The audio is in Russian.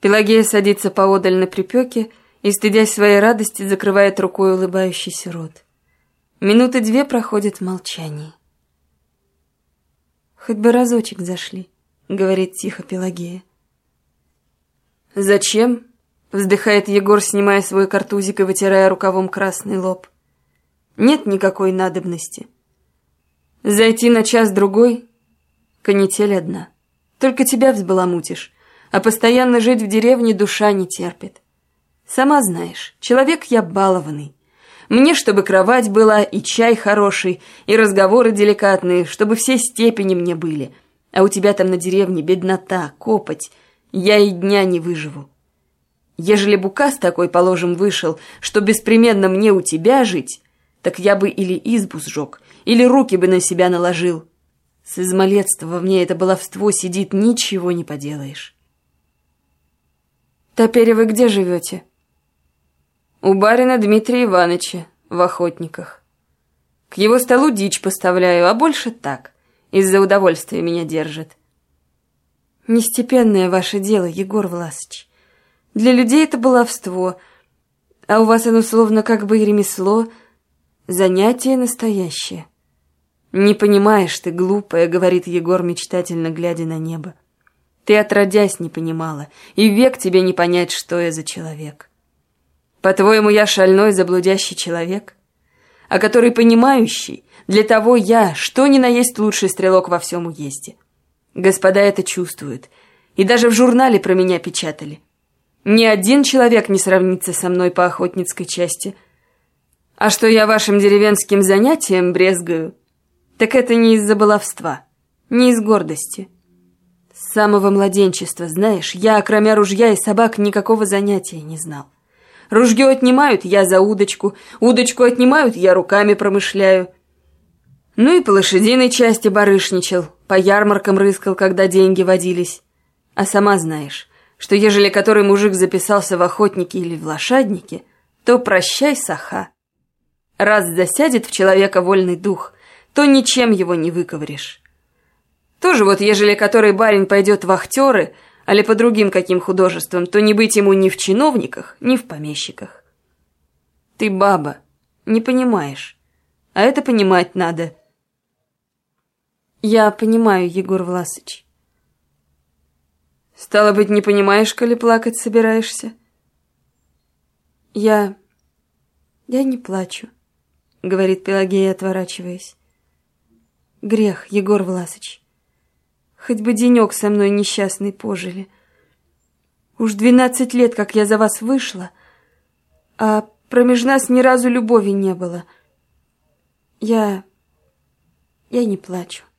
Пелагея садится поодаль на припеке и, стыдясь своей радости, закрывает рукой улыбающийся рот. Минуты 2 проходят в молчании. «Хоть бы разочек зашли», — говорит тихо Пелагея. «Зачем?» — вздыхает Егор, снимая свой картузик и вытирая рукавом красный лоб. «Нет никакой надобности. Зайти на час-другой — канитель одна. Только тебя взбаламутишь, а постоянно жить в деревне душа не терпит. Сама знаешь, человек я балованный. Мне, чтобы кровать была, и чай хороший, и разговоры деликатные, чтобы все степени мне были. А у тебя там на деревне беднота, копоть. Я и дня не выживу. Ежели б указ такой, положим, вышел, что беспременно мне у тебя жить, так я бы или избу сжег, или руки бы на себя наложил. С измалетства во мне это баловство сидит, ничего не поделаешь». «Теперь вы где живете?» «У барина Дмитрия Ивановича, в Охотниках. К его столу дичь поставляю, а больше так, из-за удовольствия меня держит». «Нестепенное ваше дело, Егор Власыч. Для людей это баловство, а у вас оно словно как бы и ремесло, занятие настоящее». «Не понимаешь ты, глупая», — говорит Егор, мечтательно глядя на небо. «Ты отродясь не понимала, и век тебе не понять, что я за человек. По-твоему, я шальной, заблудящий человек? А который понимающий, для того я, что ни на есть лучший стрелок во всем уезде. Господа это чувствуют, и даже в журнале про меня печатали. Ни один человек не сравнится со мной по охотницкой части. А что я вашим деревенским занятием брезгаю, так это не из-за баловства, не из гордости. С самого младенчества, знаешь, я, кроме ружья и собак, никакого занятия не знал. Ружье отнимают, я за удочку, удочку отнимают, я руками промышляю. Ну и по лошадиной части барышничал, по ярмаркам рыскал, когда деньги водились. А сама знаешь, что ежели который мужик записался в охотники или в лошадники, то прощай, саха. Раз засядет в человека вольный дух, то ничем его не выковыришь. Тоже вот, ежели который барин пойдет в актеры, али по другим каким художествам, то не быть ему ни в чиновниках, ни в помещиках. Ты баба, не понимаешь, а это понимать надо». «Я понимаю, Егор Власыч». «Стало быть, не понимаешь, коли плакать собираешься?» Я не плачу», — говорит Пелагея, отворачиваясь. «Грех, Егор Власыч. Хоть бы денек со мной несчастный пожили. Уж 12 лет, как я за вас вышла, а промеж нас ни разу любови не было. Я не плачу».